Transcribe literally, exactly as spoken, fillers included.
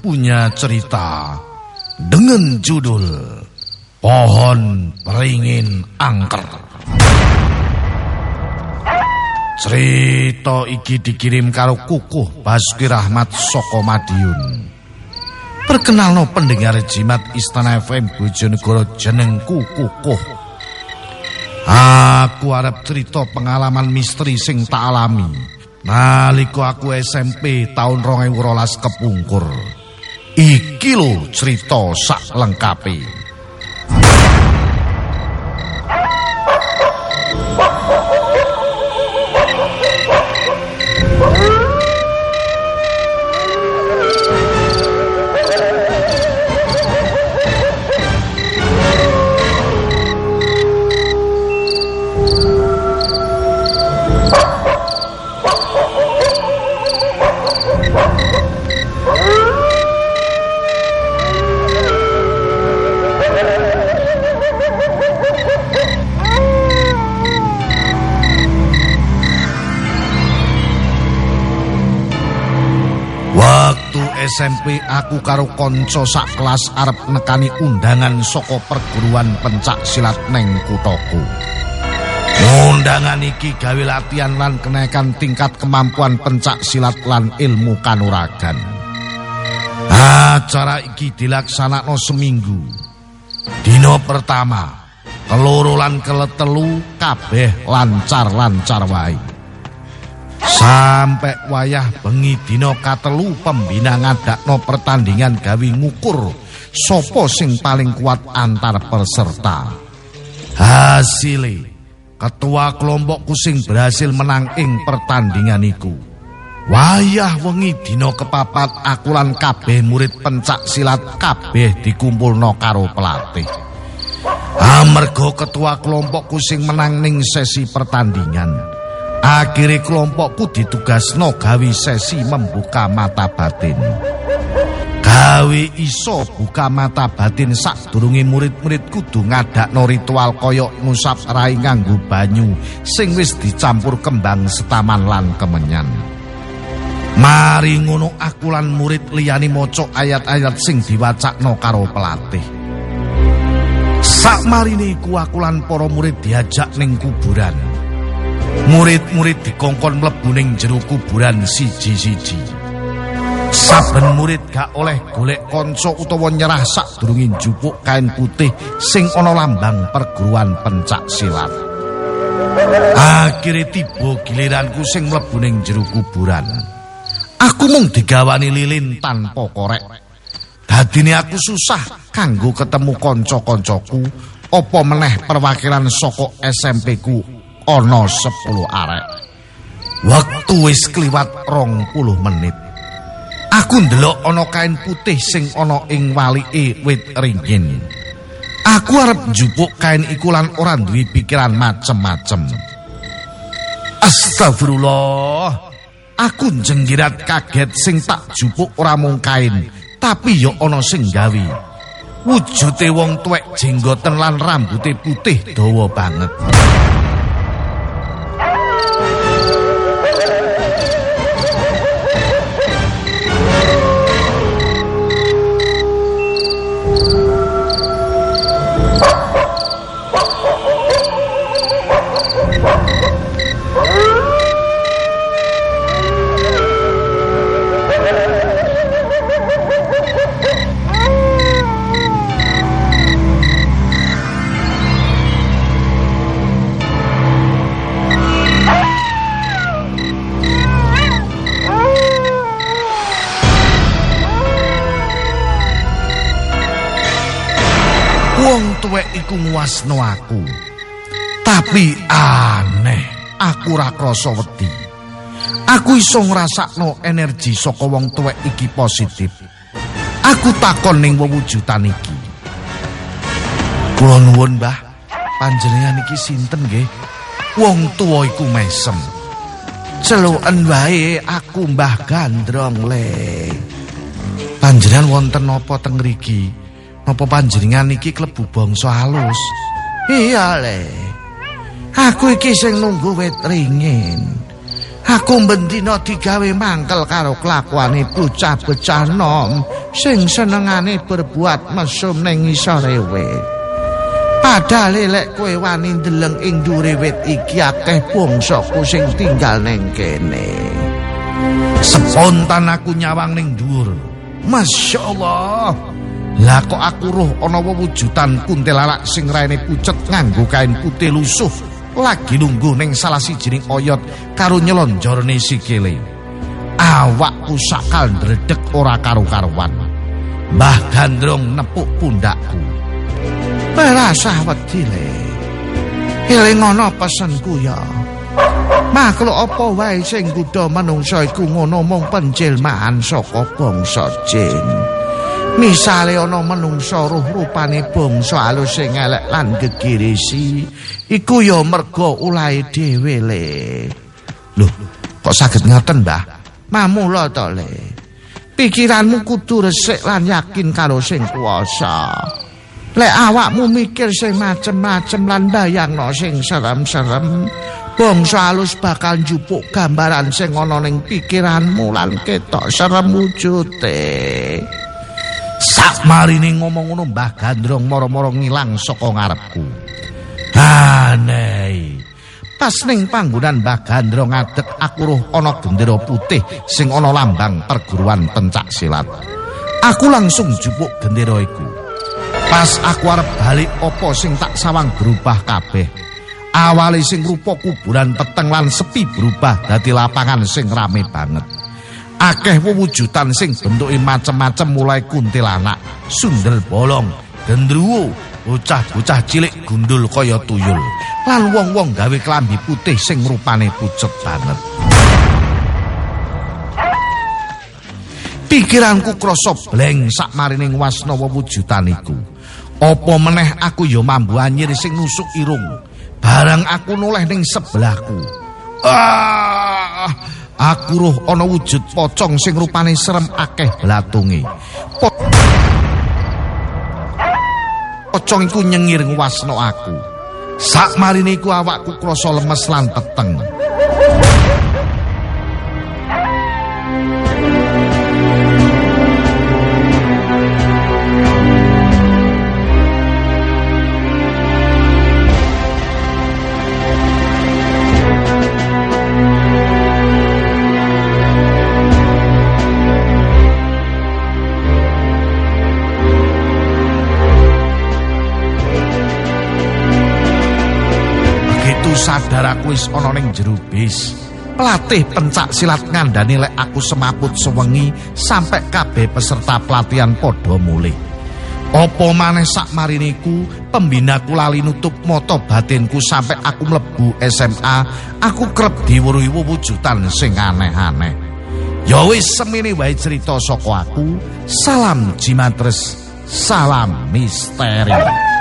punya cerita dengan judul Pohon Beringin Angker. Cerita iki dikirim karo Kukuh Basuki Rahmat saka Madiun. Perkenalno pendengar jimat Istana F M Bojonegoro, jenengku Kukuh. Aku arep cerita pengalaman misteri sing tak alami nalika aku S M P tahun dua ribu dua belas kepungkur. Iki lho cerita sak lengkape. S M P aku karo konco sak kelas arep nekani undangan saka perguruan pencak silat neng kuthaku. Undangan iki gawe latihan lan kenaikan tingkat kemampuan pencak silat lan ilmu kanuragan. Acara iki dilaksanakno seminggu. Dino pertama, keloro lan keletelu kabeh lancar-lancar wae. Sampai wayah bengi dina katelu pembina ngadakno pertandingan gawe ngukur sapa sing paling kuat antar peserta. Hasile ketua kelompokku sing berhasil menang ing pertandingan iku. Wayah wengi dina kepapat aku lan kabeh murid pencak silat kabeh dikumpulno karo pelatih. Amarga ketua kelompokku sing menang ning sesi pertandingan, akhirnya kelompokku ditugasno gawe sesi membuka mata batin. Gawe iso buka mata batin sadurunge murid-murid kudu ngadakno ritual koyok ngusap rai nganggo banyu sing wis dicampur kembang setaman lan kemenyan. Mari ngono aku lan murid liyane maca ayat-ayat sing diwacakno karo pelatih. Sakmarine iku aku lan para murid diajak ning kuburan. Murid-murid dikongkon mlebu ning jero kuburan siji-siji. Saben murid gak oleh golek kanca utawa nyerah sadurunge njupuk kain putih sing ana lambang perguruan pencak silat. Akhire tiba giliranku sing mlebu ning jero kuburan. Aku mung digawani lilin tanpa korek. Dadine aku susah kanggo ketemu kanca-kancaku, apa meneh perwakilan saka S M P ku. Ono sepuluh arek. Waktu wis kliwat rong puluh menit. Aku ndelok ono kain putih sing ono ing walike wit ringin. Aku arep njupuk kain iku lan ora duwe pikiran macem-macem. Astagfirullah. Aku jenggirat kaget sing tak jupuk ora mung kain, tapi yo ono sing gawe. Wujute wong tuwek jenggoten lan rambute putih dawa banget. Wong tuwek iku nguasno aku. Tapi aneh, aku ora krasa wedi. Aku iso ngrasakno energi saka wong tuwek iki positif. Aku takon ning wewujudan iki. Kula nuwun, Mbah, panjenengan iki sinten nggih? Wong tuwa iku mesem. Celuken wae aku Mbah Gandrong le. Panjenengan wonten napa teng mriki? Napa panjenengan iki klebu bangsa halus? Iya le. Aku iki sing nunggu wit ringin. Aku bendina digawe mangkel karo kelakuane bocah-bocah nom sing senengane berbuat mesum ning ngisore wit. Padahal lek kowe wani ndeleng ing ndure wit iki akeh bangsaku sing tinggal ning kene. Spontan aku nyawang ning dhuwur. Masyaallah. Lah kok aku roh ana wewujudan kuntilanak sing raine pucet nganggo kain putih lusuh. Lagi nunggu ning salah sijining oyot karo nyelonjorne sikile. Awakku sakal ndredeg ora karo-karuan. Mbah Gandrung nepuk pundakku. Perasah wedi le. Eling ana pesenku ya. Makhluk apa wae sing nggodha manungsa iku ngono mung penjelmaan saka bangsa jin. Misale ana manungsa ruh rupane bangsa alus sing elek lan gegirisi, iku ya merga ulahe dhewe le. Lho, kok saged ngoten, Mbah? Mamula to le. Pikiranmu kudu resik lan yakin karo sing kuwasa. Lek awakmu mikir sing macem-macem lan bayangno sing serem-serem, bangsa alus bakal njupuk gambaran sing ana ning pikiranmu lan ketok serem wujude. Sakmarine ngomong ngono Mbah Gandrung moro-moro ngilang saka ngarepku. Aneh. Pas ning panggonan Mbah Gandrung ngadeg aku roh ana gendera putih sing ana lambang perguruan pencak silat. Aku langsung jupuk gendera iku. Pas aku arep balik apa sing tak sawang berubah kabeh. Awale sing rupa kuburan peteng lan sepi berubah dadi lapangan sing rame banget. Akeh wewujudan sing bentuke macem-macem mulai kuntilanak, sundel bolong, gendruwo, bocah-bocah cilik gundul kaya tuyul, lan wong-wong gawe klambi putih sing rupane pucet banget. Pikiranku krasa bleng sakmarine wasna wewujudan iku. Apa meneh aku ya mambu anyir sing nusuk irung. Barang aku noleh ning sebelahku. Ah! Aku roh ana wujud pocong sing rupane serem akeh blatunge. Po pocong iku nyengir ngwasno aku. Sakmarine iku awakku krasa lemes lan peteng. Sadar aku wis ana ning jero bis. Pelatih pencak silat ngandani lek aku semaput sewengi sampai kabeh peserta pelatihan padha mulih. Apa maneh sakmarine iku pembinaku lali nutup mata batinku sampai aku mlebu S M A, aku kerep diweruhi wujudan sing aneh-aneh. Ya wis semene wae cerita saka aku. Salam Jimatres, salam misteri.